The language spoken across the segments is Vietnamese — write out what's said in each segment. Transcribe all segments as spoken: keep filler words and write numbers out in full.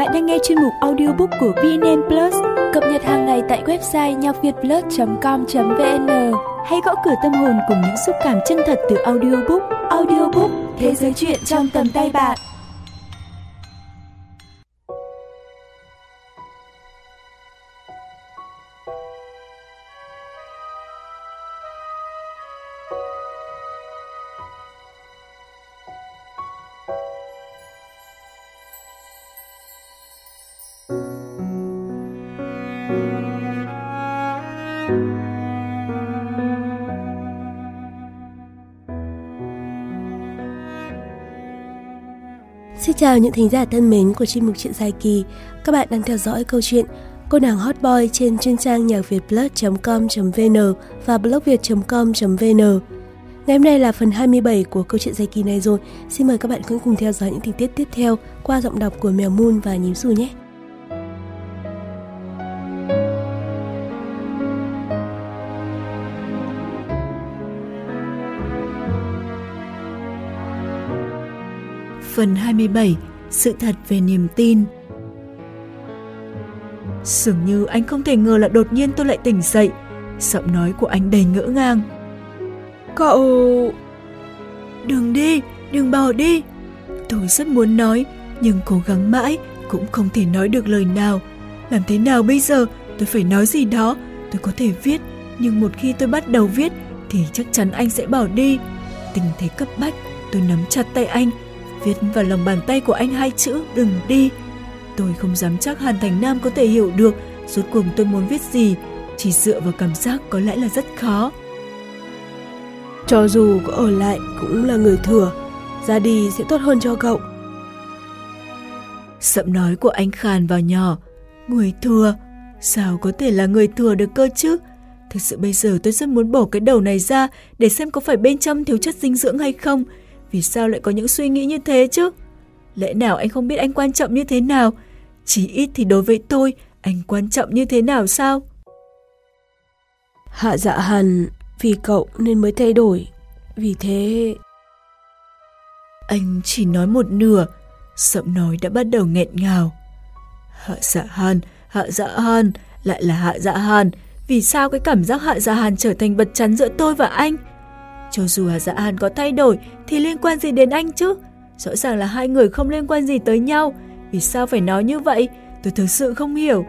Bạn đang nghe chuyên mục audiobook của vê en en Plus, cập nhật hàng ngày tại website nhacvietplus chấm com chấm vn. Hãy gõ cửa tâm hồn cùng những xúc cảm chân thật từ audiobook. Audiobook, thế giới truyện trong tầm tay bạn. Xin chào những thính giả thân mến của chuyên mục Chuyện Dài Kỳ. Các bạn đang theo dõi câu chuyện Cô nàng hot boy trên chuyên trang nhacvietplus chấm com chấm vn và blogviet chấm com chấm vn. Ngày hôm nay là phần hai mươi bảy của câu chuyện dài kỳ này rồi. Xin mời các bạn cũng cùng theo dõi những tình tiết tiếp theo qua giọng đọc của Mèo Moon và Nhím Xù nhé. Phần hai mươi bảy. Sự thật về niềm tin. Dường như anh không thể ngờ là đột nhiên tôi lại tỉnh dậy. Giọng nói của anh đầy ngỡ ngàng. Cậu... Đừng đi, đừng bỏ đi. Tôi rất muốn nói, nhưng cố gắng mãi cũng không thể nói được lời nào. Làm thế nào bây giờ? Tôi phải nói gì đó. Tôi có thể viết, nhưng một khi tôi bắt đầu viết thì chắc chắn anh sẽ bỏ đi. Tình thế cấp bách, tôi nắm chặt tay anh, viết vào lòng bàn tay của anh hai chữ đừng đi. Tôi không dám chắc Hàn Thành Nam có thể hiểu được rốt cuộc tôi muốn viết gì. Chỉ dựa vào cảm giác có lẽ là rất khó. Cho dù có ở lại cũng là người thừa, ra đi sẽ tốt hơn cho cậu. Giọng nói của anh khàn vào nhỏ. Người thừa? Sao có thể là người thừa được cơ chứ? Thực sự bây giờ tôi rất muốn bổ cái đầu này ra để xem có phải bên trong thiếu chất dinh dưỡng hay không. Vì sao lại có những suy nghĩ như thế chứ? Lẽ nào anh không biết anh quan trọng như thế nào? Chỉ ít thì đối với tôi, anh quan trọng như thế nào sao? Hạ Dạ Hàn vì cậu nên mới thay đổi. Vì thế... Anh chỉ nói một nửa, giọng nói đã bắt đầu nghẹn ngào. Hạ Dạ Hàn, Hạ Dạ Hàn, lại là Hạ Dạ Hàn. Vì sao cái cảm giác Hạ Dạ Hàn trở thành vật chắn giữa tôi và anh? Cho dù Hạ Dạ Hàn có thay đổi thì liên quan gì đến anh chứ? Rõ ràng là hai người không liên quan gì tới nhau. Vì sao phải nói như vậy? Tôi thực sự không hiểu.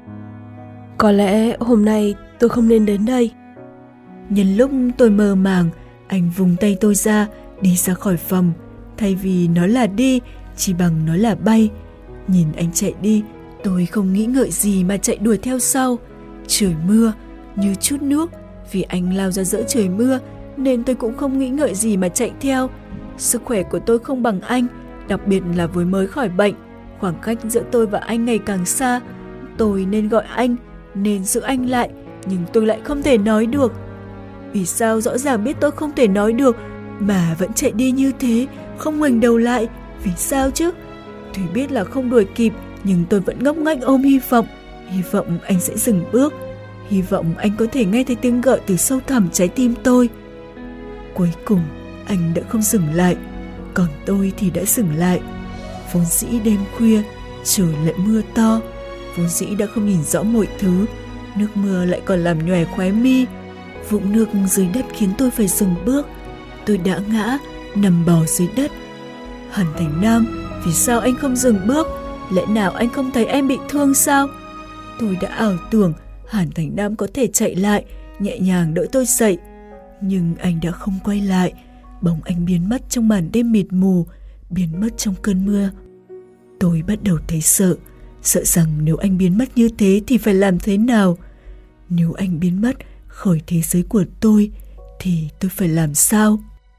Có lẽ hôm nay tôi không nên đến đây. Nhân lúc tôi mơ màng, anh vùng tay tôi ra, đi ra khỏi phòng. Thay vì nói là đi, chỉ bằng nói là bay. Nhìn anh chạy đi, tôi không nghĩ ngợi gì mà chạy đuổi theo sau. Trời mưa, như chút nước. Vì anh lao ra giữa trời mưa nên tôi cũng không nghĩ ngợi gì mà chạy theo. Sức khỏe của tôi không bằng anh, đặc biệt là với mới khỏi bệnh. Khoảng cách giữa tôi và anh ngày càng xa. Tôi nên gọi anh, nên giữ anh lại, nhưng tôi lại không thể nói được. Vì sao rõ ràng biết tôi không thể nói được mà vẫn chạy đi như thế, không ngoảnh đầu lại? Vì sao chứ? Tuy biết là không đuổi kịp, nhưng tôi vẫn ngốc nghếch ôm hy vọng. Hy vọng anh sẽ dừng bước. Hy vọng anh có thể nghe thấy tiếng gọi từ sâu thẳm trái tim tôi. Cuối cùng, anh đã không dừng lại, còn tôi thì đã dừng lại. Vốn dĩ đêm khuya, trời lại mưa to, vốn dĩ đã không nhìn rõ mọi thứ, nước mưa lại còn làm nhòe khóe mi. Vũng nước dưới đất khiến tôi phải dừng bước. Tôi đã ngã, nằm bò dưới đất. Hàn Thành Nam, vì sao anh không dừng bước? Lẽ nào anh không thấy em bị thương sao? Tôi đã ảo tưởng Hàn Thành Nam có thể chạy lại, nhẹ nhàng đỡ tôi dậy. Nhưng anh đã không quay lại. Bóng anh biến mất trong màn đêm mịt mù, biến mất trong cơn mưa. Tôi bắt đầu thấy sợ, sợ rằng nếu anh biến mất như thế thì phải làm thế nào? Nếu anh biến mất khỏi thế giới của tôi thì tôi phải làm sao?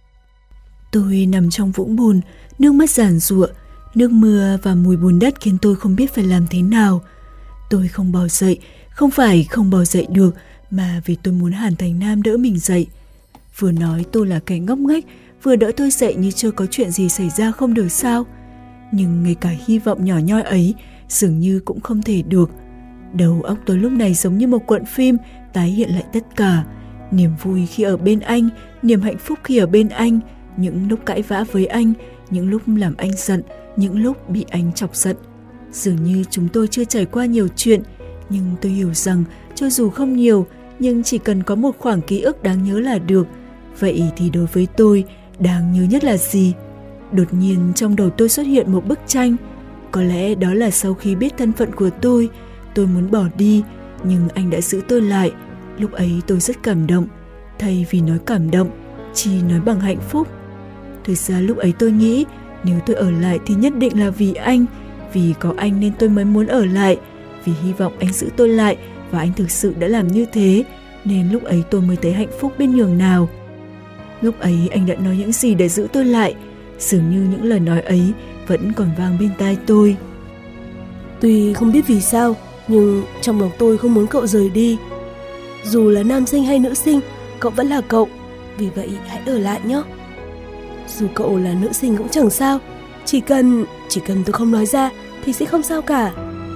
Tôi nằm trong vũng bùn, nước mắt giàn giụa, nước mưa và mùi bùn đất khiến tôi không biết phải làm thế nào. Tôi không bò dậy, không phải không bò dậy được, mà vì tôi muốn Hàn Thành Nam đỡ mình dậy. Vừa nói tôi là kẻ ngốc nghếch, vừa đỡ tôi dậy như chưa có chuyện gì xảy ra không được sao. Nhưng ngay cả hy vọng nhỏ nhoi ấy dường như cũng không thể được. Đầu óc tôi lúc này giống như một cuộn phim tái hiện lại tất cả. Niềm vui khi ở bên anh, niềm hạnh phúc khi ở bên anh, những lúc cãi vã với anh, những lúc làm anh giận, những lúc bị anh chọc giận. Dường như chúng tôi chưa trải qua nhiều chuyện, nhưng tôi hiểu rằng cho dù không nhiều, nhưng chỉ cần có một khoảng ký ức đáng nhớ là được. Vậy thì đối với tôi, đáng nhớ nhất là gì? Đột nhiên trong đầu tôi xuất hiện một bức tranh. Có lẽ đó là sau khi biết thân phận của tôi, tôi muốn bỏ đi, nhưng anh đã giữ tôi lại. Lúc ấy tôi rất cảm động. Thay vì nói cảm động, chỉ nói bằng hạnh phúc. Thực ra lúc ấy tôi nghĩ, nếu tôi ở lại thì nhất định là vì anh. Vì có anh nên tôi mới muốn ở lại. Vì hy vọng anh giữ tôi lại, và anh thực sự đã làm như thế, nên lúc ấy tôi mới thấy hạnh phúc biết nhường nào. Lúc ấy anh đã nói những gì để giữ tôi lại. Dường như những lời nói ấy vẫn còn vang bên tai tôi. Tuy không biết vì sao, nhưng trong lòng tôi không muốn cậu rời đi. Dù là nam sinh hay nữ sinh, cậu vẫn là cậu. Vì vậy hãy ở lại nhé. Dù cậu là nữ sinh cũng chẳng sao. Chỉ cần, chỉ cần tôi không nói ra thì sẽ không sao cả.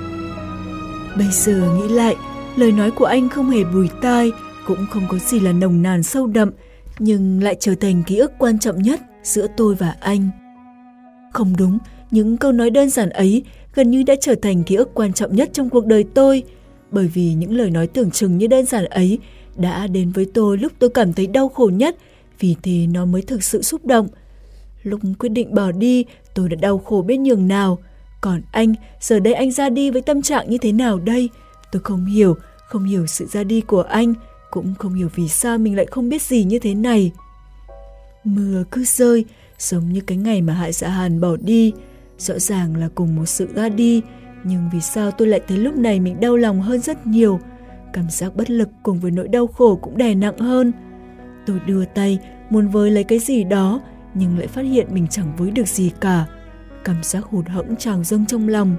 Bây giờ nghĩ lại, lời nói của anh không hề bùi tai, cũng không có gì là nồng nàn sâu đậm, nhưng lại trở thành ký ức quan trọng nhất giữa tôi và anh. Không đúng, những câu nói đơn giản ấy gần như đã trở thành ký ức quan trọng nhất trong cuộc đời tôi, bởi vì những lời nói tưởng chừng như đơn giản ấy đã đến với tôi lúc tôi cảm thấy đau khổ nhất, vì thế nó mới thực sự xúc động. Lúc quyết định bỏ đi, tôi đã đau khổ biết nhường nào. Còn anh, giờ đây anh ra đi với tâm trạng như thế nào đây? Tôi không hiểu, không hiểu sự ra đi của anh, cũng không hiểu vì sao mình lại không biết gì như thế này. Mưa cứ rơi, giống như cái ngày mà Hạ Dạ Hàn bỏ đi. Rõ ràng là cùng một sự ra đi, nhưng vì sao tôi lại thấy lúc này mình đau lòng hơn rất nhiều. Cảm giác bất lực cùng với nỗi đau khổ cũng đè nặng hơn. Tôi đưa tay, muốn với lấy cái gì đó, nhưng lại phát hiện mình chẳng với được gì cả. Cảm giác hụt hẫng trào dâng trong lòng.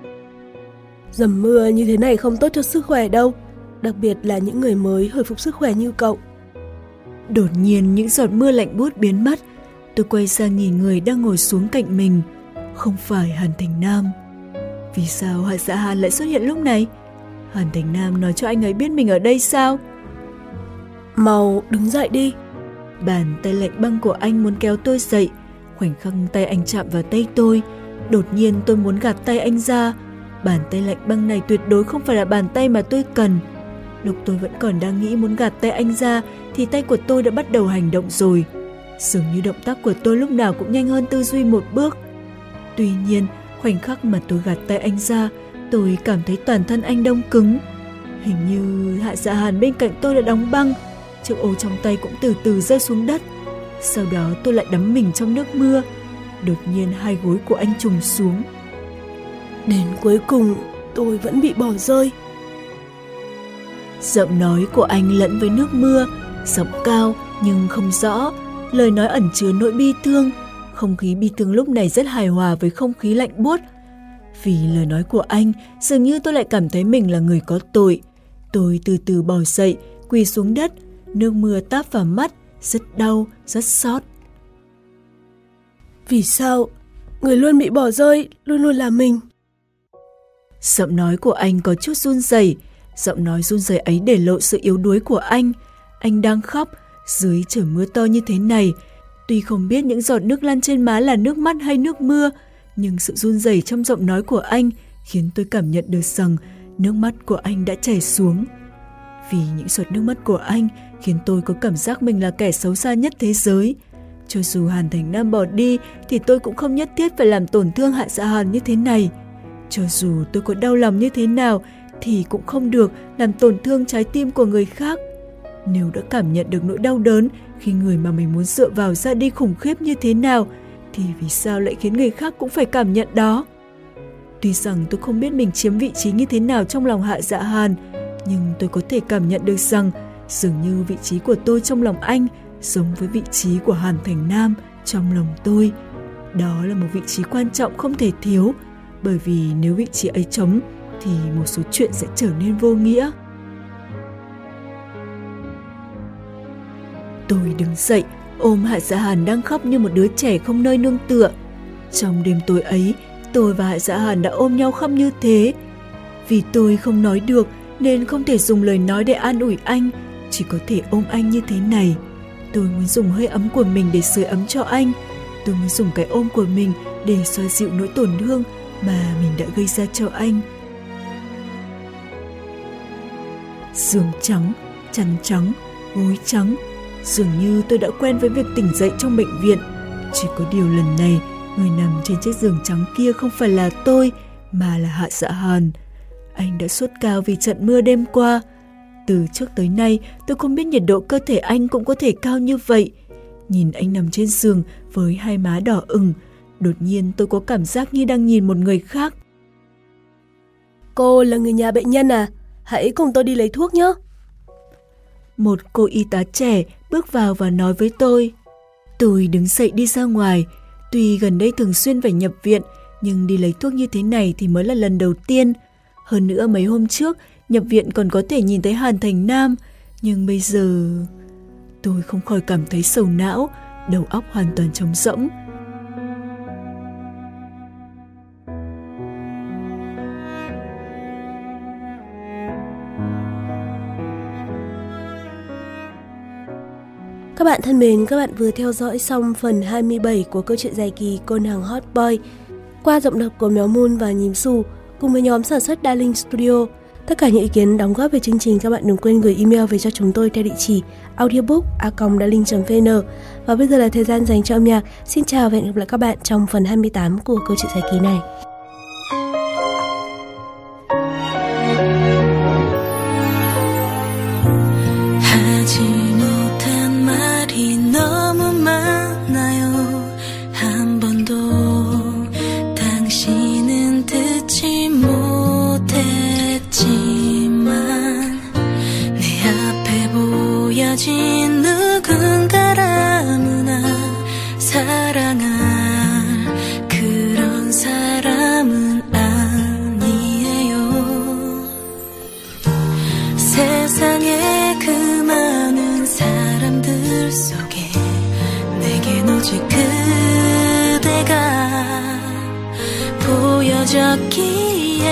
Dầm mưa như thế này không tốt cho sức khỏe đâu, đặc biệt là những người mới hồi phục sức khỏe như cậu. Đột nhiên những giọt mưa lạnh buốt biến mất. Tôi quay sang nhìn người đang ngồi xuống cạnh mình. Không phải Hàn Thành Nam. Vì sao Hạ Dạ Hàn lại xuất hiện lúc này? Hàn Thành Nam nói cho anh ấy biết mình ở đây sao? Mau đứng dậy đi. Bàn tay lạnh băng của anh muốn kéo tôi dậy. Khoảnh khắc tay anh chạm vào tay tôi, đột nhiên tôi muốn gạt tay anh ra. Bàn tay lạnh băng này tuyệt đối không phải là bàn tay mà tôi cần. Lúc tôi vẫn còn đang nghĩ muốn gạt tay anh ra thì tay của tôi đã bắt đầu hành động rồi. Dường như động tác của tôi lúc nào cũng nhanh hơn tư duy một bước. Tuy nhiên, khoảnh khắc mà tôi gạt tay anh ra, tôi cảm thấy toàn thân anh đông cứng. Hình như Hạ Dạ Hàn bên cạnh tôi đã đóng băng. Chiếc ô trong tay cũng từ từ rơi xuống đất. Sau đó tôi lại đắm mình trong nước mưa. Đột nhiên hai gối của anh trùng xuống. Đến cuối cùng tôi vẫn bị bỏ rơi. Giọng nói của anh lẫn với nước mưa, giọng cao nhưng không rõ, lời nói ẩn chứa nỗi bi thương. Không khí bi thương lúc này rất hài hòa với không khí lạnh buốt. Vì lời nói của anh, dường như tôi lại cảm thấy mình là người có tội. Tôi từ từ bò dậy, quỳ xuống đất, nước mưa táp vào mắt, rất đau, rất xót. Vì sao người luôn bị bỏ rơi luôn luôn là mình? Giọng nói của anh có chút run rẩy. Giọng nói run rẩy ấy để lộ sự yếu đuối của anh. Anh đang khóc dưới trời mưa to như thế này. Tuy không biết những giọt nước lăn trên má là nước mắt hay nước mưa, nhưng sự run rẩy trong giọng nói của anh khiến tôi cảm nhận được rằng nước mắt của anh đã chảy xuống. Vì những giọt nước mắt của anh khiến tôi có cảm giác mình là kẻ xấu xa nhất thế giới. Cho dù Hàn Thành Nam bỏ đi thì tôi cũng không nhất thiết phải làm tổn thương Hạ Dạ Hàn như thế này. Cho dù tôi có đau lòng như thế nào thì cũng không được làm tổn thương trái tim của người khác. Nếu đã cảm nhận được nỗi đau đớn khi người mà mình muốn dựa vào ra đi khủng khiếp như thế nào, thì vì sao lại khiến người khác cũng phải cảm nhận đó? Tuy rằng tôi không biết mình chiếm vị trí như thế nào trong lòng Hạ Dạ Hàn, nhưng tôi có thể cảm nhận được rằng dường như vị trí của tôi trong lòng anh giống với vị trí của Hàn Thành Nam trong lòng tôi. Đó là một vị trí quan trọng không thể thiếu, bởi vì nếu vị trí ấy trống thì một số chuyện sẽ trở nên vô nghĩa. Tôi đứng dậy, ôm Hạ Dạ Hàn đang khóc như một đứa trẻ không nơi nương tựa. Trong đêm tối ấy, tôi và Hạ Dạ Hàn đã ôm nhau khóc như thế. Vì tôi không nói được nên không thể dùng lời nói để an ủi anh, chỉ có thể ôm anh như thế này. Tôi muốn dùng hơi ấm của mình để sưởi ấm cho anh. Tôi muốn dùng cái ôm của mình để xoa dịu nỗi tổn thương mà mình đã gây ra cho anh. Giường trắng, chăn trắng, gối trắng. Dường như tôi đã quen với việc tỉnh dậy trong bệnh viện. Chỉ có điều lần này, người nằm trên chiếc giường trắng kia không phải là tôi, mà là Hạ Dạ Hàn. Anh đã sốt cao vì trận mưa đêm qua. Từ trước tới nay, tôi không biết nhiệt độ cơ thể anh cũng có thể cao như vậy. Nhìn anh nằm trên giường với hai má đỏ ửng, đột nhiên tôi có cảm giác như đang nhìn một người khác. Cô là người nhà bệnh nhân à? Hãy cùng tôi đi lấy thuốc nhé. Một cô y tá trẻ bước vào và nói với tôi. Tôi đứng dậy đi ra ngoài. Tuy gần đây thường xuyên phải nhập viện, nhưng đi lấy thuốc như thế này thì mới là lần đầu tiên. Hơn nữa mấy hôm trước, nhập viện còn có thể nhìn thấy Hàn Thành Nam. Nhưng bây giờ... Tôi không khỏi cảm thấy sầu não, đầu óc hoàn toàn trống rỗng. Các bạn thân mến, các bạn vừa theo dõi xong phần hai mươi bảy của câu chuyện dài kỳ Cô nàng Hot Boy qua giọng đọc của Mèo Moon và Nhím Xù cùng với nhóm sản xuất Darling Studio. Tất cả những ý kiến đóng góp về chương trình các bạn đừng quên gửi email về cho chúng tôi theo địa chỉ audiobook a còng darling chấm vn. Và bây giờ là thời gian dành cho âm nhạc. Xin chào và hẹn gặp lại các bạn trong phần hai mươi tám của câu chuyện dài kỳ này. 보여졌기에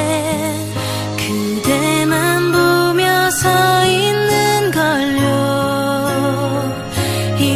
그대만 보며 서 있는 걸요.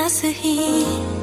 す日